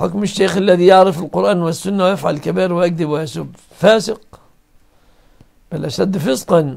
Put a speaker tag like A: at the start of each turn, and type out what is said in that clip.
A: حكم الشيخ الذي يعرف القرآن والسنة ويفعل الكبائر ويكذب ويسب فاسق بل أشد فسقا.